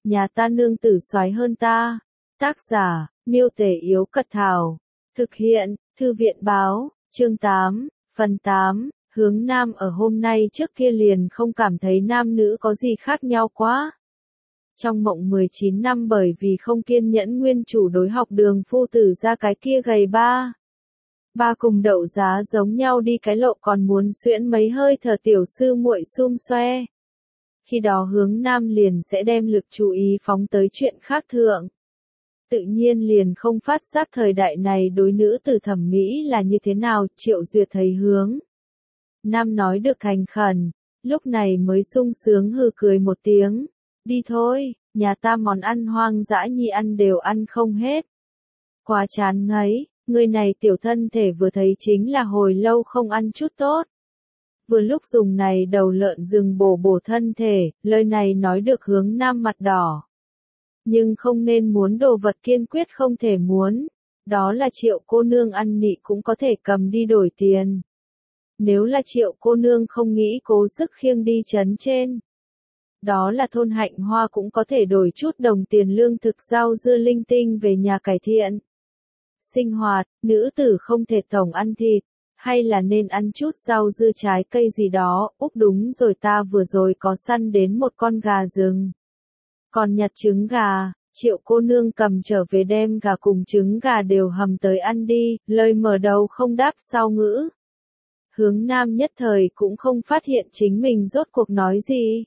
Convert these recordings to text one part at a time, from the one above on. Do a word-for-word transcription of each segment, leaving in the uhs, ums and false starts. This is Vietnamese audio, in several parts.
nhà ta nương tử soái hơn ta. Tác giả, Miêu Tể Yếu Cật Thảo. Thực hiện, Thư viện Báo, chương tám, phần tám, hướng nam ở hôm nay trước kia liền không cảm thấy nam nữ có gì khác nhau quá. Trong mộng mười chín năm bởi vì không kiên nhẫn nguyên chủ đối học đường phu tử ra cái kia gầy ba. Ba cùng đậu giá giống nhau đi cái lộ còn muốn xuyễn mấy hơi thở tiểu sư muội xum xoe. Khi đó hướng nam liền sẽ đem lực chú ý phóng tới chuyện khác thượng. Tự nhiên liền không phát giác thời đại này đối nữ tử thẩm mỹ là như thế nào. Triệu Duyệt thấy hướng nam nói được thành khẩn, lúc này mới sung sướng hừ cười một tiếng. Đi thôi, nhà ta món ăn hoang dã nhi ăn đều ăn không hết. Quá chán ngấy, người này tiểu thân thể vừa thấy chính là hồi lâu không ăn chút tốt. Vừa lúc dùng này đầu lợn rừng bổ bổ thân thể, lời này nói được hướng nam mặt đỏ. Nhưng không nên muốn đồ vật kiên quyết không thể muốn. Đó là Triệu cô nương ăn nị cũng có thể cầm đi đổi tiền. Nếu là Triệu cô nương không nghĩ cố sức khiêng đi trấn trên. Đó là thôn Hạnh Hoa cũng có thể đổi chút đồng tiền lương thực rau dưa linh tinh về nhà cải thiện. Sinh hoạt, nữ tử không thể tổng ăn thịt, hay là nên ăn chút rau dưa trái cây gì đó. Úc đúng rồi, ta vừa rồi có săn đến một con gà rừng. Còn nhặt trứng gà, Triệu cô nương cầm trở về đem gà cùng trứng gà đều hầm tới ăn đi, lời mở đầu không đáp sau ngữ. Hướng nam nhất thời cũng không phát hiện chính mình rốt cuộc nói gì.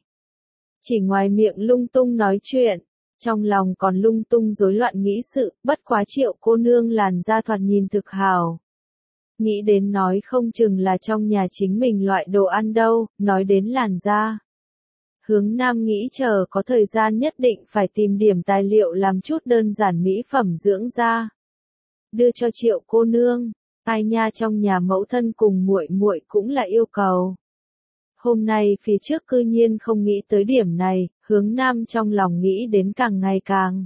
Chỉ ngoài miệng lung tung nói chuyện, trong lòng còn lung tung rối loạn nghĩ sự, bất quá Triệu cô nương làn da thoạt nhìn thực hào. Nghĩ đến nói không chừng là trong nhà chính mình loại đồ ăn đâu, nói đến làn da. Hướng nam nghĩ chờ có thời gian nhất định phải tìm điểm tài liệu làm chút đơn giản mỹ phẩm dưỡng da. Đưa cho Triệu cô nương, ai nha trong nhà mẫu thân cùng muội muội cũng là yêu cầu. Hôm nay phía trước cư nhiên không nghĩ tới điểm này, hướng nam trong lòng nghĩ đến càng ngày càng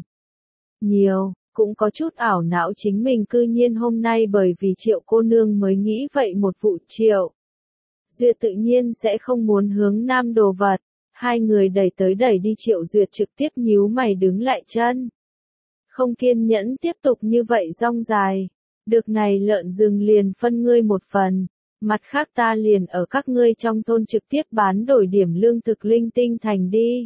nhiều, cũng có chút ảo não chính mình cư nhiên hôm nay bởi vì Triệu cô nương mới nghĩ vậy một vụ. Triệu Duyệt tự nhiên sẽ không muốn hướng nam đồ vật. Hai người đẩy tới đẩy đi, Triệu Duyệt trực tiếp nhíu mày đứng lại chân. Không kiên nhẫn tiếp tục như vậy rong dài. Được này lợn rừng liền phân ngươi một phần. Mặt khác ta liền ở các ngươi trong thôn trực tiếp bán đổi điểm lương thực linh tinh thành đi.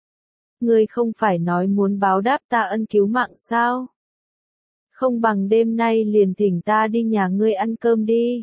Ngươi không phải nói muốn báo đáp ta ân cứu mạng sao? Không bằng đêm nay liền thỉnh ta đi nhà ngươi ăn cơm đi.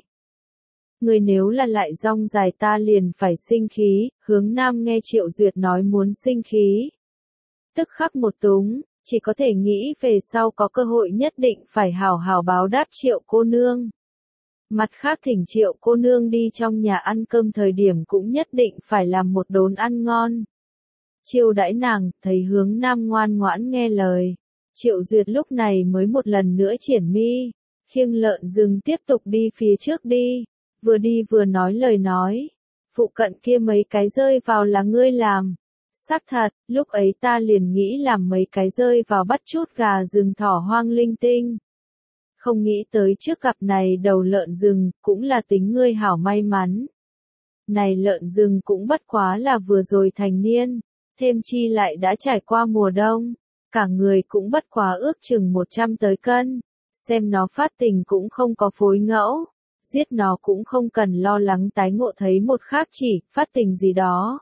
Ngươi nếu là lại rong dài ta liền phải sinh khí. Hướng nam nghe Triệu Duyệt nói muốn sinh khí. Tức khắc một túng, chỉ có thể nghĩ về sau có cơ hội nhất định phải hào hào báo đáp Triệu cô nương. Mặt khác thỉnh Triệu cô nương đi trong nhà ăn cơm thời điểm cũng nhất định phải làm một đốn ăn ngon. Chiêu đãi nàng, thấy hướng nam ngoan ngoãn nghe lời. Triệu Duyệt lúc này mới một lần nữa triển mi, khiêng lợn rừng tiếp tục đi phía trước đi, vừa đi vừa nói lời nói. Phụ cận kia mấy cái rơi vào là ngươi làm. Xác thật, lúc ấy ta liền nghĩ làm mấy cái rơi vào bắt chút gà rừng thỏ hoang linh tinh. Không nghĩ tới trước gặp này đầu lợn rừng, cũng là tính ngươi hảo may mắn. Này lợn rừng cũng bất quá là vừa rồi thành niên, thêm chi lại đã trải qua mùa đông, cả người cũng bất quá ước chừng một trăm tới cân, xem nó phát tình cũng không có phối ngẫu, giết nó cũng không cần lo lắng tái ngộ thấy một khác chỉ, phát tình gì đó.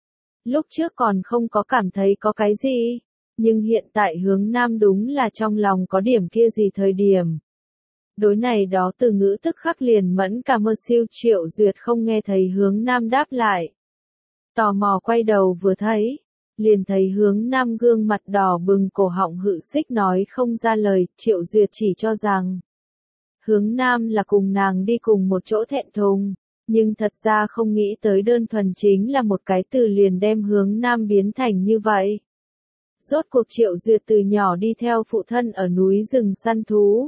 Lúc trước còn không có cảm thấy có cái gì, nhưng hiện tại hướng nam đúng là trong lòng có điểm kia gì thời điểm. Đối này đó từ ngữ tức khắc liền mẫn cả mơ siêu. Triệu Duyệt không nghe thấy hướng nam đáp lại. Tò mò quay đầu vừa thấy, liền thấy hướng nam gương mặt đỏ bừng cổ họng hự xích nói không ra lời. Triệu Duyệt chỉ cho rằng hướng nam là cùng nàng đi cùng một chỗ thẹn thùng, nhưng thật ra không nghĩ tới đơn thuần chính là một cái từ liền đem hướng nam biến thành như vậy. Rốt cuộc Triệu Duyệt từ nhỏ đi theo phụ thân ở núi rừng săn thú.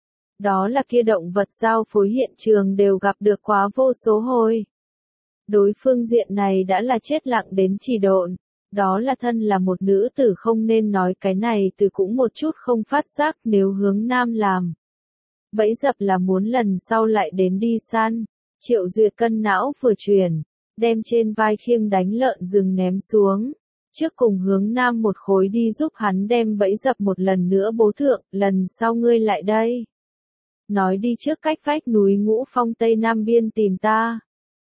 Đó là kia động vật giao phối hiện trường đều gặp được quá vô số hồi. Đối phương diện này đã là chết lặng đến chỉ độn, đó là thân là một nữ tử không nên nói cái này từ cũng một chút không phát giác nếu hướng nam làm. Bẫy dập là muốn lần sau lại đến đi săn. Triệu Duyệt cân não vừa chuyển, đem trên vai khiêng đánh lợn rừng ném xuống. Trước cùng hướng nam một khối đi giúp hắn đem bẫy dập một lần nữa bố thượng, lần sau ngươi lại đây. Nói đi trước cách vách núi Ngũ Phong Tây Nam Biên tìm ta.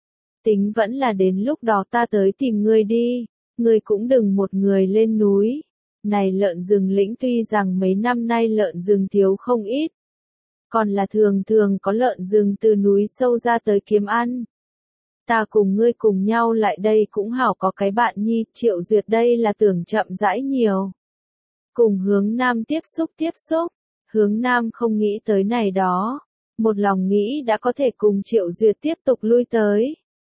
Tính vẫn là đến lúc đó ta tới tìm ngươi đi, ngươi cũng đừng một người lên núi. Này lợn rừng lĩnh tuy rằng mấy năm nay lợn rừng thiếu không ít, còn là thường thường có lợn rừng từ núi sâu ra tới kiếm ăn. Ta cùng ngươi cùng nhau lại đây cũng hảo có cái bạn nhi, Triệu Duyệt đây là tưởng chậm rãi nhiều. Cùng hướng nam tiếp xúc tiếp xúc, hướng nam không nghĩ tới này đó, một lòng nghĩ đã có thể cùng Triệu Duyệt tiếp tục lui tới.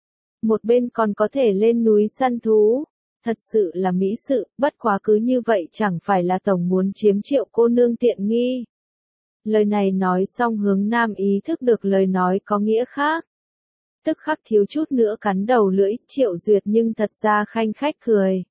Một bên còn có thể lên núi săn thú, thật sự là mỹ sự, bất quá cứ như vậy chẳng phải là tổng muốn chiếm Triệu cô nương tiện nghi. Lời này nói xong hướng nam ý thức được lời nói có nghĩa khác. Tức khắc thiếu chút nữa cắn đầu lưỡi, Triệu Duyệt nhưng thật ra khanh khách cười.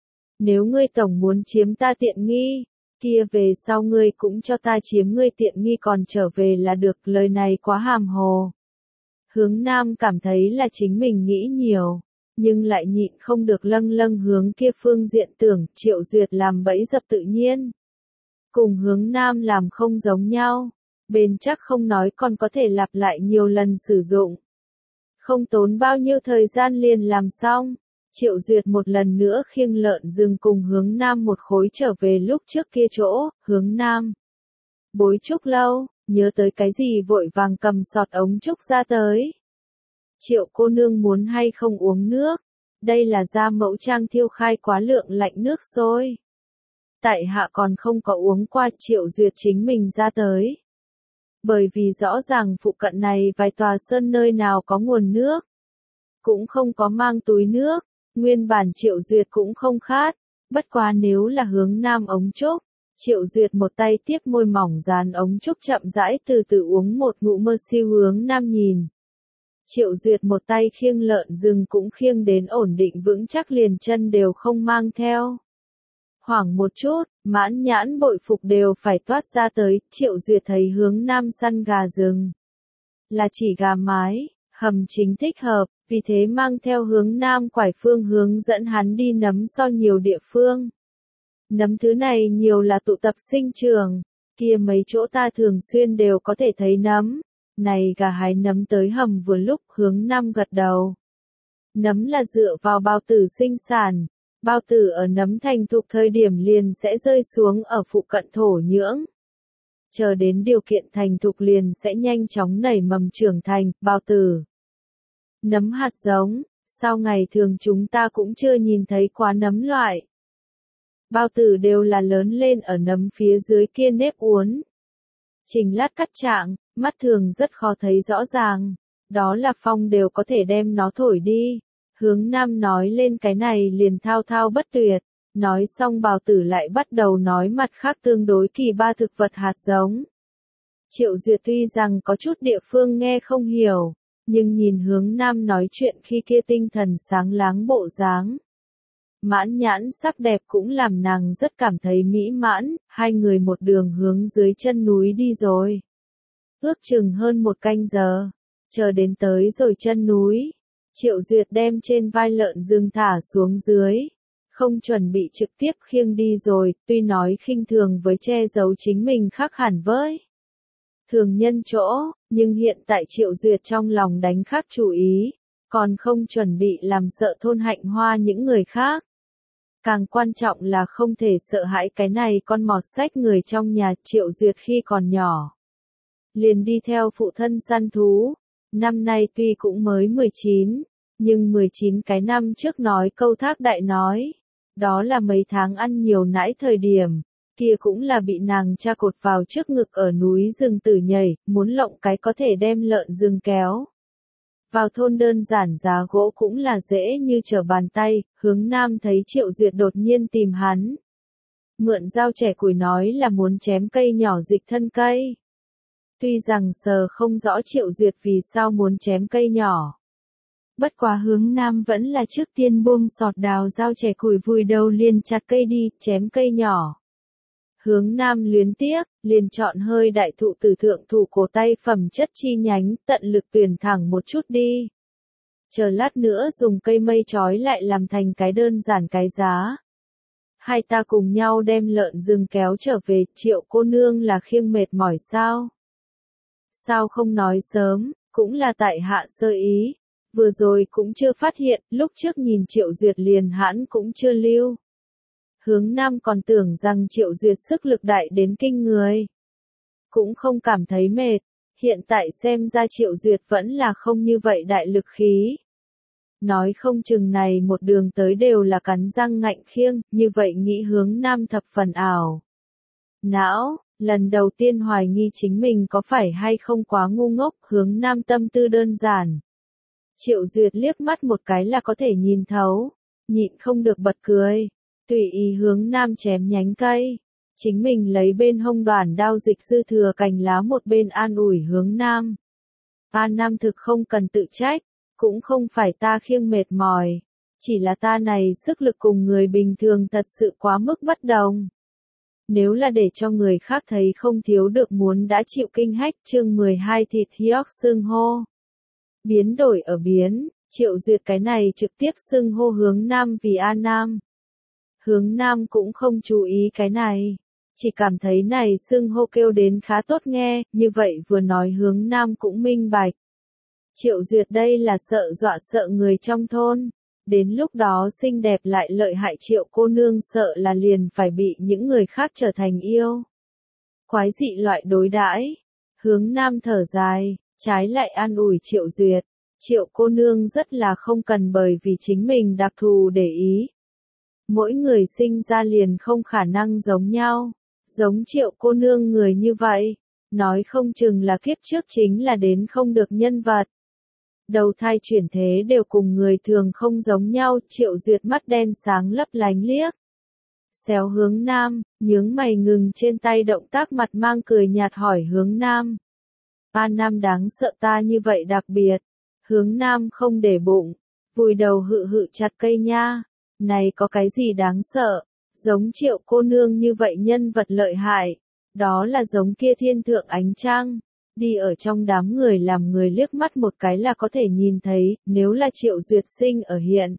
Nếu ngươi tổng muốn chiếm ta tiện nghi, kia về sau ngươi cũng cho ta chiếm ngươi tiện nghi còn trở về là được, lời này quá hàm hồ. Hướng nam cảm thấy là chính mình nghĩ nhiều, nhưng lại nhịn không được lâng lâng hướng kia phương diện tưởng, Triệu Duyệt làm bẫy dập tự nhiên. Cùng hướng nam làm không giống nhau, bền chắc không nói còn có thể lặp lại nhiều lần sử dụng. Không tốn bao nhiêu thời gian liền làm xong, Triệu Duyệt một lần nữa khiêng lợn rừng cùng hướng nam một khối trở về lúc trước kia chỗ, hướng nam. Bối Trúc lâu, nhớ tới cái gì vội vàng cầm sọt ống trúc ra tới. Triệu cô nương muốn hay không uống nước, đây là gia mẫu trang thiêu khai quá lượng lạnh nước sôi. Tại hạ còn không có uống qua, Triệu Duyệt chính mình ra tới. Bởi vì rõ ràng phụ cận này vài tòa sơn nơi nào có nguồn nước, cũng không có mang túi nước, nguyên bản Triệu Duyệt cũng không khát, bất quá nếu là hướng nam ống trúc, Triệu Duyệt một tay tiếp môi mỏng dán ống trúc chậm rãi từ từ uống một ngụm mơ siêu hướng nam nhìn. Triệu Duyệt một tay khiêng lợn rừng cũng khiêng đến ổn định vững chắc liền chân đều không mang theo. Hoảng một chút, mãn nhãn bội phục đều phải toát ra tới, Triệu Duyệt thấy hướng nam săn gà rừng. Là chỉ gà mái, hầm chính thích hợp, vì thế mang theo hướng nam quải phương hướng dẫn hắn đi nấm so nhiều địa phương. Nấm thứ này nhiều là tụ tập sinh trường, kia mấy chỗ ta thường xuyên đều có thể thấy nấm. Này gà hái nấm tới hầm vừa lúc, hướng nam gật đầu. Nấm là dựa vào bao tử sinh sản. Bao tử ở nấm thành thục thời điểm liền sẽ rơi xuống ở phụ cận thổ nhưỡng. Chờ đến điều kiện thành thục liền sẽ nhanh chóng nảy mầm trưởng thành, bao tử. Nấm hạt giống, sau ngày thường chúng ta cũng chưa nhìn thấy quá nấm loại. Bao tử đều là lớn lên ở nấm phía dưới kia nếp uốn. Trình lát cắt trạng, mắt thường rất khó thấy rõ ràng. Đó là phong đều có thể đem nó thổi đi. Hướng nam nói lên cái này liền thao thao bất tuyệt, nói xong bào tử lại bắt đầu nói mặt khác tương đối kỳ ba thực vật hạt giống. Triệu Duyệt tuy rằng có chút địa phương nghe không hiểu, nhưng nhìn hướng nam nói chuyện khi kia tinh thần sáng láng bộ dáng. Mãn nhãn sắc đẹp cũng làm nàng rất cảm thấy mỹ mãn, hai người một đường hướng dưới chân núi đi rồi. Ước chừng hơn một canh giờ, chờ đến tới rồi chân núi. Triệu Duyệt đem trên vai lợn rừng thả xuống dưới, không chuẩn bị trực tiếp khiêng đi rồi, tuy nói khinh thường với che giấu chính mình khác hẳn với thường nhân chỗ, nhưng hiện tại Triệu Duyệt trong lòng đánh khác chủ ý, còn không chuẩn bị làm sợ thôn Hạnh Hoa những người khác. Càng quan trọng là không thể sợ hãi cái này con mọt sách người trong nhà. Triệu Duyệt khi còn nhỏ, liền đi theo phụ thân săn thú. Năm nay tuy cũng mới mười chín, nhưng mười chín cái năm trước nói câu thác đại nói, đó là mấy tháng ăn nhiều nãi thời điểm, kia cũng là bị nàng cha cột vào trước ngực ở núi rừng tử nhảy, muốn lộng cái có thể đem lợn rừng kéo. Vào thôn đơn giản giá gỗ cũng là dễ như trở bàn tay, hướng nam thấy Triệu Duyệt đột nhiên tìm hắn. Mượn dao trẻ củi nói là muốn chém cây nhỏ dịch thân cây. Tuy rằng sờ không rõ Triệu Duyệt vì sao muốn chém cây nhỏ. Bất quá hướng nam vẫn là trước tiên buông sọt đào dao trẻ củi vùi đầu liền chặt cây đi, chém cây nhỏ. Hướng nam luyến tiếc, liền chọn hơi đại thụ từ thượng thủ cổ tay phẩm chất chi nhánh, tận lực tuyển thẳng một chút đi. Chờ lát nữa dùng cây mây trói lại làm thành cái đơn giản cái giá, Hai ta cùng nhau đem lợn rừng kéo trở về, Triệu cô nương là khiêng mệt mỏi sao? Sao không nói sớm, cũng là tại hạ sơ ý. Vừa rồi cũng chưa phát hiện, lúc trước nhìn Triệu Duyệt liền hãn cũng chưa lưu. Hướng Nam còn tưởng rằng Triệu Duyệt sức lực đại đến kinh người. Cũng không cảm thấy mệt, hiện tại xem ra Triệu Duyệt vẫn là không như vậy đại lực khí. Nói không chừng này một đường tới đều là cắn răng ngạnh khiêng, như vậy nghĩ Hướng Nam thập phần ảo. Não, lần đầu tiên hoài nghi chính mình có phải hay không quá ngu ngốc, Hướng Nam tâm tư đơn giản. Triệu Duyệt liếc mắt một cái là có thể nhìn thấu, nhịn không được bật cười, tùy ý Hướng Nam chém nhánh cây. Chính mình lấy bên hông đoàn đao dịch dư thừa cành lá một bên an ủi Hướng Nam. An Nam thực không cần tự trách, cũng không phải ta khiêng mệt mỏi, chỉ là ta này sức lực cùng người bình thường thật sự quá mức bất đồng. Nếu là để cho người khác thấy không thiếu được muốn đã chịu kinh hách. Chương mười hai thịt hioc xưng hô. Biến đổi ở biến, Triệu Duyệt cái này trực tiếp xưng hô Hướng Nam vì An Nam. Hướng Nam cũng không chú ý cái này, chỉ cảm thấy này xưng hô kêu đến khá tốt nghe, như vậy vừa nói Hướng Nam cũng minh bạch. Triệu Duyệt đây là sợ dọa sợ người trong thôn, đến lúc đó xinh đẹp lại lợi hại Triệu cô nương sợ là liền phải bị những người khác trở thành yêu. Quái dị loại đối đãi. Hướng Nam thở dài, trái lại an ủi Triệu Duyệt, Triệu cô nương rất là không cần bởi vì chính mình đặc thù để ý. Mỗi người sinh ra liền không khả năng giống nhau, giống Triệu cô nương người như vậy, nói không chừng là kiếp trước chính là đến không được nhân vật. Đầu thai chuyển thế đều cùng người thường không giống nhau. Triệu Duyệt mắt đen sáng lấp lánh liếc. Xéo Hướng Nam, nhướng mày ngừng trên tay động tác mặt mang cười nhạt hỏi Hướng Nam. An Nam đáng sợ ta như vậy đặc biệt. Hướng Nam không để bụng, vùi đầu hự hự chặt cây nha. Này có cái gì đáng sợ, giống Triệu cô nương như vậy nhân vật lợi hại. Đó là giống kia thiên thượng ánh trăng. Đi ở trong đám người làm người liếc mắt một cái là có thể nhìn thấy, nếu là Triệu Duyệt sinh ở hiện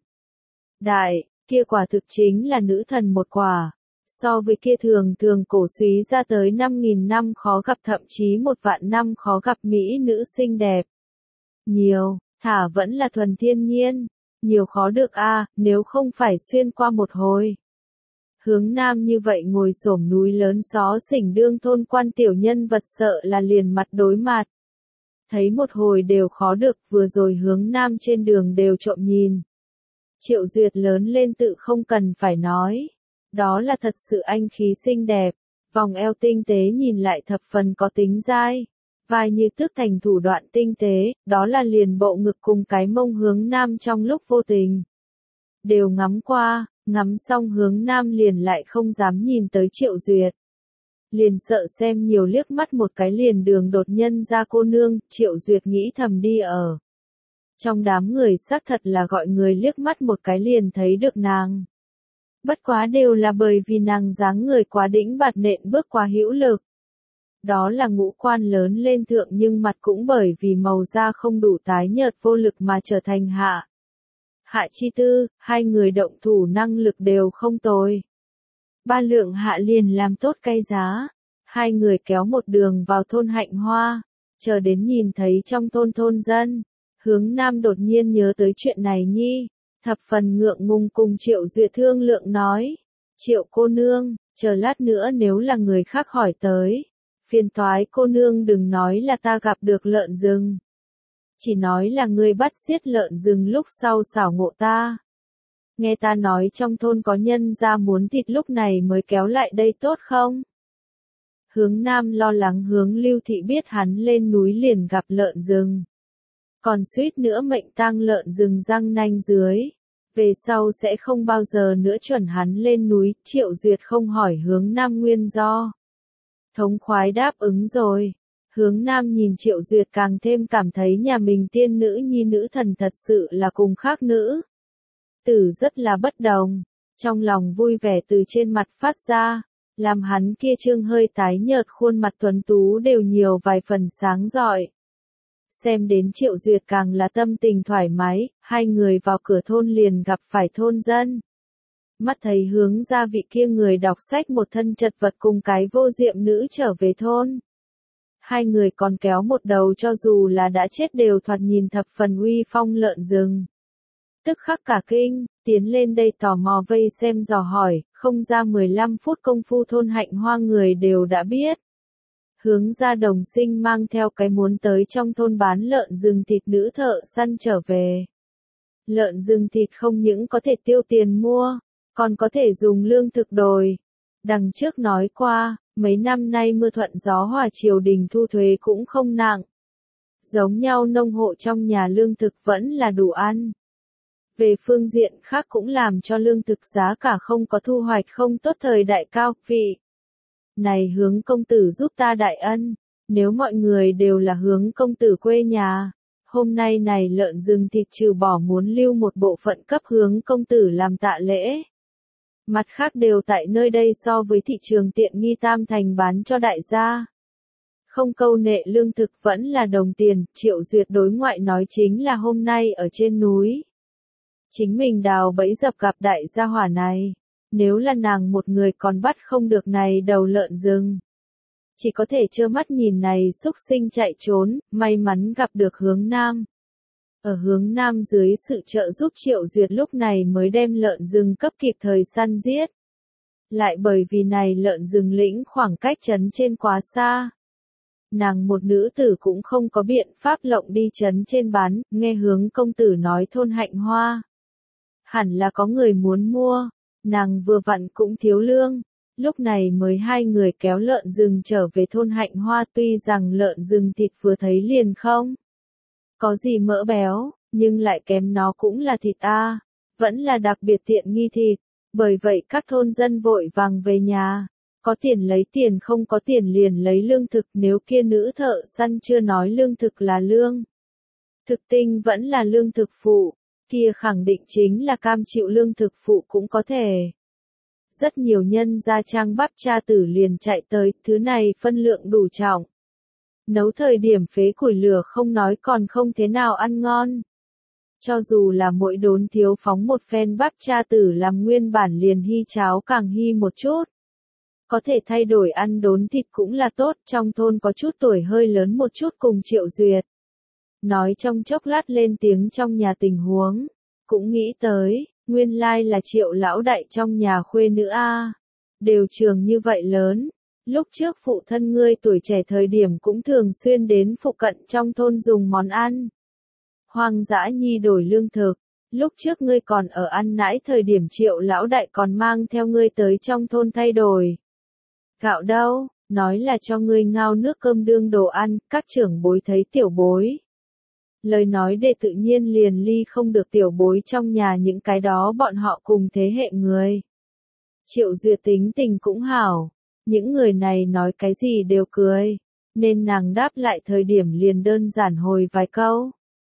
đại, kia quả thực chính là nữ thần một quả. So với kia thường thường cổ súy ra tới năm nghìn năm khó gặp thậm chí một vạn năm khó gặp mỹ nữ xinh đẹp. Nhiều, thả vẫn là thuần thiên nhiên, nhiều khó được a, nếu không phải xuyên qua một hồi. Hướng Nam như vậy ngồi xổm núi lớn xó xỉnh đương thôn quan tiểu nhân vật sợ là liền mặt đối mặt. Thấy một hồi đều khó được, vừa rồi Hướng Nam trên đường đều trộm nhìn. Triệu Duyệt lớn lên tự không cần phải nói. Đó là thật sự anh khí xinh đẹp, vòng eo tinh tế nhìn lại thập phần có tính dai. Vai như tước thành thủ đoạn tinh tế, đó là liền bộ ngực cùng cái mông Hướng Nam trong lúc vô tình. Đều ngắm qua. Ngắm xong Hướng Nam liền lại không dám nhìn tới Triệu Duyệt. Liền sợ xem nhiều liếc mắt một cái liền đường đột nhân ra cô nương, Triệu Duyệt nghĩ thầm đi ở. Trong đám người xác thật là gọi người liếc mắt một cái liền thấy được nàng. Bất quá đều là bởi vì nàng dáng người quá đĩnh bạt nện bước quá hữu lực. Đó là ngũ quan lớn lên thượng nhưng mặt cũng bởi vì màu da không đủ tái nhợt vô lực mà trở thành hạ. Hạ chi tư, hai người động thủ năng lực đều không tồi. Ba lượng hạ liền làm tốt cây giá. Hai người kéo một đường vào thôn Hạnh Hoa, chờ đến nhìn thấy trong thôn thôn dân. Hướng Nam đột nhiên nhớ tới chuyện này nhi, thập phần ngượng ngùng cùng Triệu Duyệt thương lượng nói. Triệu cô nương, chờ lát nữa nếu là người khác hỏi tới, phiền toái cô nương đừng nói là ta gặp được lợn rừng. Chỉ nói là ngươi bắt giết lợn rừng lúc sau xảo ngộ ta. Nghe ta nói trong thôn có nhân ra muốn thịt lúc này mới kéo lại đây tốt không? Hướng Nam lo lắng Hướng Lưu Thị biết hắn lên núi liền gặp lợn rừng. Còn suýt nữa mệnh tang lợn rừng răng nanh dưới. Về sau sẽ không bao giờ nữa chuẩn hắn lên núi. Triệu Duyệt không hỏi Hướng Nam nguyên do. Thống khoái đáp ứng rồi. Hướng Nam nhìn Triệu Duyệt càng thêm cảm thấy nhà mình tiên nữ nhi nữ thần thật sự là cùng khác nữ. Tử rất là bất đồng, trong lòng vui vẻ từ trên mặt phát ra, làm hắn kia trương hơi tái nhợt khuôn mặt tuấn tú đều nhiều vài phần sáng rọi. Xem đến Triệu Duyệt càng là tâm tình thoải mái, hai người vào cửa thôn liền gặp phải thôn dân. Mắt thấy hướng ra vị kia người đọc sách một thân chật vật cùng cái vô diệm nữ trở về thôn. Hai người còn kéo một đầu cho dù là đã chết đều thoạt nhìn thập phần uy phong lợn rừng. Tức khắc cả kinh, tiến lên đây tò mò vây xem dò hỏi, không ra mười lăm phút công phu thôn Hạnh Hoa người đều đã biết. Hướng ra đồng sinh mang theo cái muốn tới trong thôn bán lợn rừng thịt nữ thợ săn trở về. Lợn rừng thịt không những có thể tiêu tiền mua, còn có thể dùng lương thực đồi. Đằng trước nói qua, mấy năm nay mưa thuận gió hòa triều đình thu thuế cũng không nặng. Giống nhau nông hộ trong nhà lương thực vẫn là đủ ăn. Về phương diện khác cũng làm cho lương thực giá cả không có thu hoạch không tốt thời đại cao vị. Này hướng công tử giúp ta đại ân, nếu mọi người đều là hướng công tử quê nhà, hôm nay này lợn rừng thịt trừ bỏ muốn lưu một bộ phận cấp hướng công tử làm tạ lễ. Mặt khác đều tại nơi đây so với thị trường tiện nghi tam thành bán cho đại gia. Không câu nệ lương thực vẫn là đồng tiền, Triệu Duyệt đối ngoại nói chính là hôm nay ở trên núi. Chính mình đào bẫy dập gặp đại gia hỏa này. Nếu là nàng một người còn bắt không được này đầu lợn rừng. Chỉ có thể trơ mắt nhìn này xúc sinh chạy trốn, may mắn gặp được hướng nam. Ở hướng nam dưới sự trợ giúp Triệu Duyệt lúc này mới đem lợn rừng cấp kịp thời săn giết. Lại bởi vì này lợn rừng lĩnh khoảng cách trấn trên quá xa. Nàng một nữ tử cũng không có biện pháp lộng đi trấn trên bán, nghe hướng công tử nói thôn Hạnh Hoa. Hẳn là có người muốn mua, nàng vừa vặn cũng thiếu lương, lúc này mới hai người kéo lợn rừng trở về thôn Hạnh Hoa tuy rằng lợn rừng thịt vừa thấy liền không. Có gì mỡ béo, nhưng lại kém nó cũng là thịt a, vẫn là đặc biệt tiện nghi thịt, bởi vậy các thôn dân vội vàng về nhà. Có tiền lấy tiền không có tiền liền lấy lương thực nếu kia nữ thợ săn chưa nói lương thực là lương. Thực tinh vẫn là lương thực phụ, kia khẳng định chính là cam chịu lương thực phụ cũng có thể. Rất nhiều nhân gia trang bắp cha tử liền chạy tới, thứ này phân lượng đủ trọng. Nấu thời điểm phế củi lửa không nói còn không thế nào ăn ngon. Cho dù là mỗi đốn thiếu phóng một phen bắp cha tử làm nguyên bản liền hy cháo càng hy một chút. Có thể thay đổi ăn đốn thịt cũng là tốt, trong thôn có chút tuổi hơi lớn một chút cùng Triệu Duyệt. Nói trong chốc lát lên tiếng trong nhà tình huống, cũng nghĩ tới, nguyên lai là Triệu lão đại trong nhà khuê nữ a, đều trường như vậy lớn, lúc trước phụ thân ngươi tuổi trẻ thời điểm cũng thường xuyên đến phụ cận trong thôn dùng món ăn. Hoang dã nhi đổi lương thực, lúc trước ngươi còn ở ăn nãi thời điểm Triệu lão đại còn mang theo ngươi tới trong thôn thay đổi. Gạo đâu, nói là cho ngươi ngao nước cơm đương đồ ăn, các trưởng bối thấy tiểu bối. Lời nói để tự nhiên liền ly không được tiểu bối trong nhà những cái đó bọn họ cùng thế hệ người. Triệu Duyệt tính tình cũng hảo, những người này nói cái gì đều cười, nên nàng đáp lại thời điểm liền đơn giản hồi vài câu.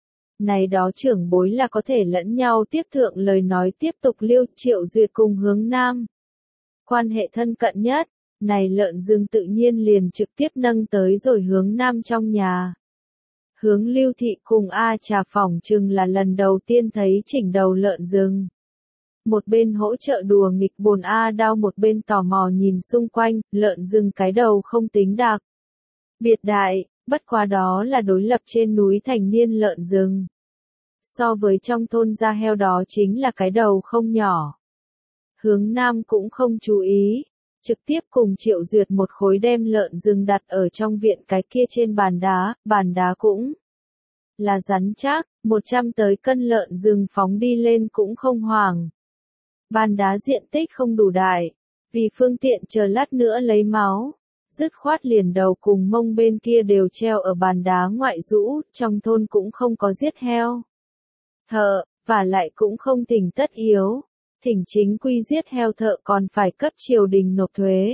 Này đó trưởng bối là có thể lẫn nhau tiếp thượng lời nói tiếp tục liêu Triệu Duyệt cùng hướng nam. Quan hệ thân cận nhất. Này lợn rừng tự nhiên liền trực tiếp nâng tới rồi hướng nam trong nhà. Hướng Lưu Thị cùng A Trà phỏng chừng là lần đầu tiên thấy chỉnh đầu lợn rừng. Một bên hỗ trợ đùa nghịch bồn A Đao một bên tò mò nhìn xung quanh, lợn rừng cái đầu không tính đặc. Biệt đại, bất quá đó là đối lập trên núi thành niên lợn rừng. So với trong thôn da heo đó chính là cái đầu không nhỏ. Hướng nam cũng không chú ý. Trực tiếp cùng Triệu Duyệt một khối đem lợn rừng đặt ở trong viện cái kia trên bàn đá, bàn đá cũng là rắn chắc, một trăm tới cân lợn rừng phóng đi lên cũng không hoảng. Bàn đá diện tích không đủ đại, vì phương tiện chờ lát nữa lấy máu, dứt khoát liền đầu cùng mông bên kia đều treo ở bàn đá ngoại rũ, trong thôn cũng không có giết heo. Thợ, và lại cũng không thỉnh tất yếu. Thỉnh chính quy giết heo thợ còn phải cấp triều đình nộp thuế.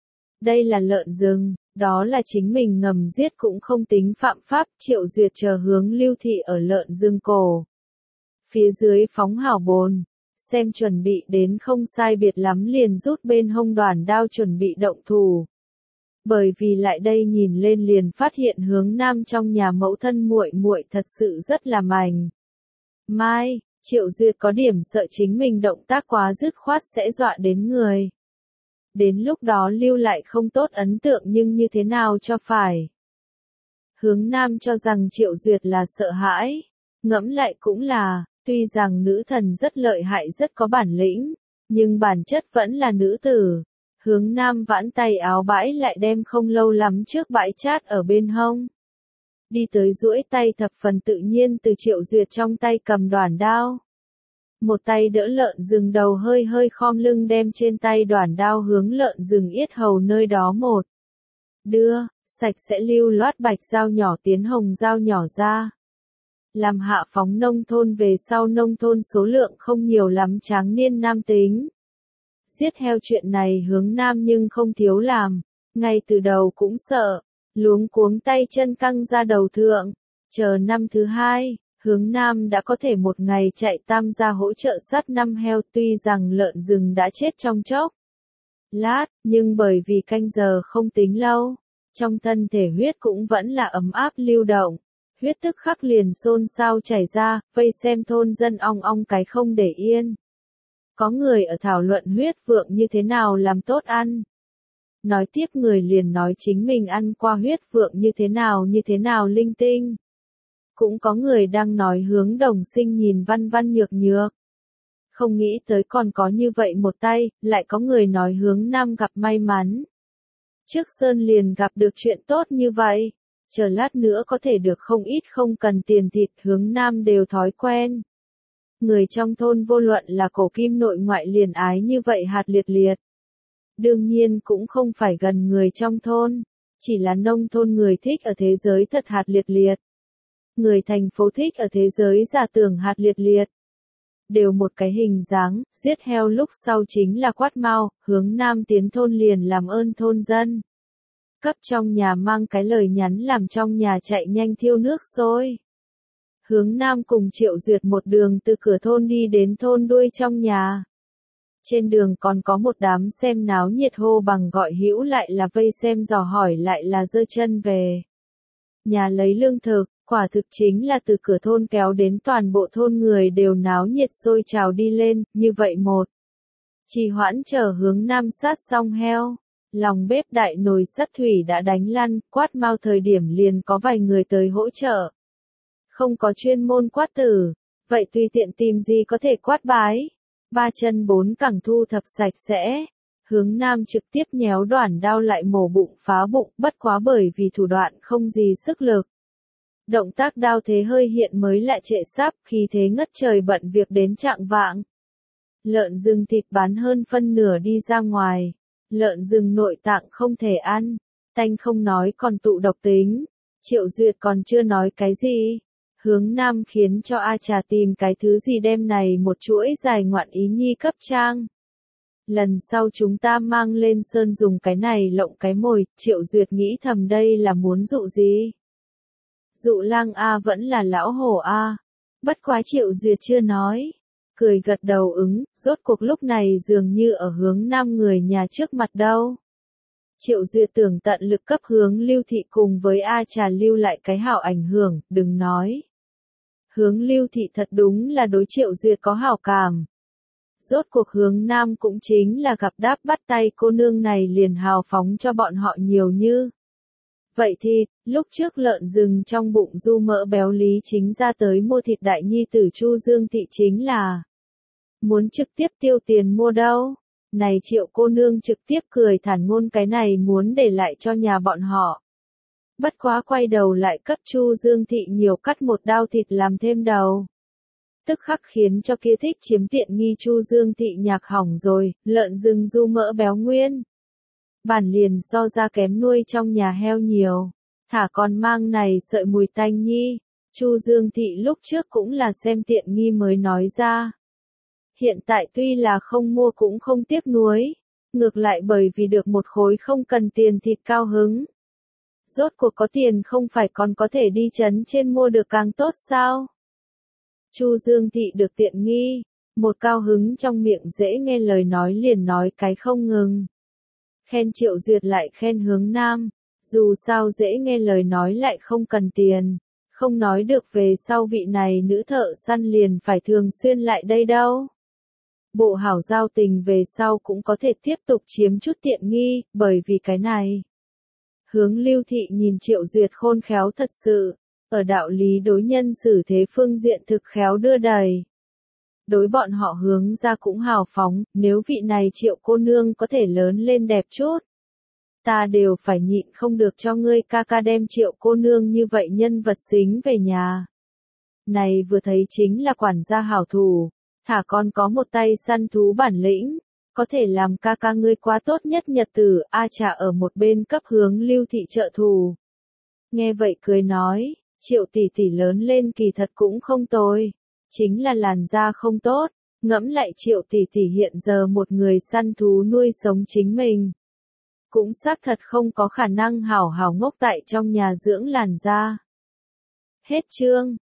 Đây là lợn rừng, đó là chính mình ngầm giết cũng không tính phạm pháp. Triệu Duyệt chờ hướng Lưu Thị ở lợn rừng cổ. Phía dưới phóng hảo bồn, xem chuẩn bị đến không sai biệt lắm liền rút bên hông đoàn đao chuẩn bị động thủ. Bởi vì lại đây nhìn lên liền phát hiện hướng nam trong nhà mẫu thân muội muội thật sự rất là mảnh mai. Triệu Duyệt có điểm sợ chính mình động tác quá dứt khoát sẽ dọa đến người. Đến lúc đó lưu lại không tốt ấn tượng nhưng như thế nào cho phải. Hướng Nam cho rằng Triệu Duyệt là sợ hãi. Ngẫm lại cũng là, tuy rằng nữ thần rất lợi hại rất có bản lĩnh, nhưng bản chất vẫn là nữ tử. Hướng Nam vãn tay áo bãi lại đem không lâu lắm trước bãi chát ở bên hông. Đi tới duỗi tay thập phần tự nhiên từ Triệu Duyệt trong tay cầm đoản đao. Một tay đỡ lợn rừng đầu hơi hơi khom lưng đem trên tay đoản đao hướng lợn rừng yết hầu nơi đó một. Đưa, sạch sẽ lưu loát bạch dao nhỏ tiến hồng dao nhỏ ra. Làm hạ phóng nông thôn về sau nông thôn số lượng không nhiều lắm tráng niên nam tính. Giết heo chuyện này Hướng Nam nhưng không thiếu làm, ngay từ đầu cũng sợ, luống cuống tay chân căng ra đầu thượng. Chờ năm thứ hai, Hướng Nam đã có thể một ngày chạy tam gia hỗ trợ sát năm heo tuy rằng lợn rừng đã chết trong chốc lát, nhưng bởi vì canh giờ không tính lâu, trong thân thể huyết cũng vẫn là ấm áp lưu động. Huyết tức khắc liền xôn xao chảy ra, vây xem thôn dân ong ong cái không để yên. Có người ở thảo luận huyết vượng như thế nào làm tốt ăn. Nói tiếp người liền nói chính mình ăn qua huyết vượng như thế nào như thế nào linh tinh. Cũng có người đang nói Hướng Đồng Sinh nhìn văn văn nhược nhược. Không nghĩ tới còn có như vậy một tay, lại có người nói Hướng Nam gặp may mắn. Trước Sơn liền gặp được chuyện tốt như vậy. Chờ lát nữa có thể được không ít không cần tiền thịt Hướng Nam đều thói quen. Người trong thôn vô luận là cổ kim nội ngoại liền ái như vậy hạt liệt liệt. Đương nhiên cũng không phải gần người trong thôn, chỉ là nông thôn người thích ở thế giới thật hạt liệt liệt. Người thành phố thích ở thế giới giả tưởng hạt liệt liệt. Đều một cái hình dáng, giết heo lúc sau chính là quát mau, Hướng Nam tiến thôn liền làm ơn thôn dân. Cấp trong nhà mang cái lời nhắn làm trong nhà chạy nhanh thiêu nước sôi. Hướng Nam cùng Triệu Duyệt một đường từ cửa thôn đi đến thôn đuôi trong nhà. Trên đường còn có một đám xem náo nhiệt hô bằng gọi hữu lại là vây xem dò hỏi lại là giơ chân về. Nhà lấy lương thực, quả thực chính là từ cửa thôn kéo đến toàn bộ thôn người đều náo nhiệt sôi trào đi lên, như vậy một. Trì hoãn chờ Hướng Nam sát xong heo. Lòng bếp đại nồi sắt thủy đã đánh lăn, quát mau thời điểm liền có vài người tới hỗ trợ. Không có chuyên môn quát tử, vậy tùy tiện tìm gì có thể quát bái. Ba chân bốn cẳng thu thập sạch sẽ. Hướng Nam trực tiếp nhéo đoản đao lại mổ bụng phá bụng, bất quá bởi vì thủ đoạn không gì sức lực. Động tác đao thế hơi hiện mới lại trệ sắp, khí thế ngất trời bận việc đến trạng vạng. Lợn rừng thịt bán hơn phân nửa đi ra ngoài. Lợn rừng nội tạng không thể ăn, tanh không nói còn tụ độc tính. Triệu Duyệt còn chưa nói cái gì. Hướng Nam khiến cho A Trà tìm cái thứ gì đem này một chuỗi dài ngoạn ý nhi cấp trang. Lần sau chúng ta mang lên sơn dùng cái này lộng cái mồi, Triệu Duyệt nghĩ thầm đây là muốn dụ gì. Dụ lang A vẫn là lão hổ A. Bất quá Triệu Duyệt chưa nói. Cười gật đầu ứng, rốt cuộc lúc này dường như ở Hướng Nam người nhà trước mặt đâu. Triệu Duyệt tưởng tận lực cấp Hướng Lưu Thị cùng với A Trà lưu lại cái hảo ảnh hưởng, đừng nói. Hướng Lưu Thị thật đúng là đối Triệu Duyệt có hảo cảm. Rốt cuộc Hướng Nam cũng chính là gặp đáp bắt tay cô nương này liền hào phóng cho bọn họ nhiều như. Vậy thì, lúc trước lợn rừng trong bụng du mỡ béo Lý Chính ra tới mua thịt đại nhi tử Chu Dương Thị chính là muốn trực tiếp tiêu tiền mua đâu. Này Triệu cô nương trực tiếp cười thản ngôn cái này muốn để lại cho nhà bọn họ. Bất quá quay đầu lại cấp Chu Dương Thị nhiều cắt một đao thịt làm thêm đầu. Tức khắc khiến cho kia thích chiếm tiện nghi Chu Dương Thị nhạc hỏng rồi, lợn rừng du mỡ béo nguyên. Bản liền so ra kém nuôi trong nhà heo nhiều, thả còn mang này sợi mùi tanh nhi. Chu Dương Thị lúc trước cũng là xem tiện nghi mới nói ra. Hiện tại tuy là không mua cũng không tiếc nuối, ngược lại bởi vì được một khối không cần tiền thịt cao hứng. Rốt cuộc có tiền không phải còn có thể đi trấn trên mua được càng tốt sao? Chu Dương Thị được tiện nghi, một cao hứng trong miệng dễ nghe lời nói liền nói cái không ngừng. Khen Triệu Duyệt lại khen Hướng Nam, dù sao dễ nghe lời nói lại không cần tiền, Không nói được về sau vị này nữ thợ săn liền phải thường xuyên lại đây đâu. Bộ hảo giao tình về sau cũng có thể tiếp tục chiếm chút tiện nghi, bởi vì cái này. Hướng Lưu Thị nhìn Triệu Duyệt khôn khéo thật sự, ở đạo lý đối nhân xử thế phương diện thực khéo đưa đẩy. Đối bọn họ hướng ra cũng hào phóng, nếu vị này Triệu cô nương có thể lớn lên đẹp chút. Ta đều phải nhịn không được cho ngươi ca ca đem Triệu cô nương như vậy nhân vật xính về nhà. Này vừa thấy chính là quản gia hảo thủ, thả con có một tay săn thú bản lĩnh, có thể làm ca ca ngươi quá tốt nhất nhật tử. A Trà ở một bên cấp Hướng Lưu Thị trợ thù. Nghe vậy cười nói, Triệu tỷ tỷ lớn lên kỳ thật cũng không tồi, chính là làn da không tốt, ngẫm lại Triệu tỷ tỷ hiện giờ một người săn thú nuôi sống chính mình. Cũng xác thật không có khả năng hảo hảo ngốc tại trong nhà dưỡng làn da. Hết chương.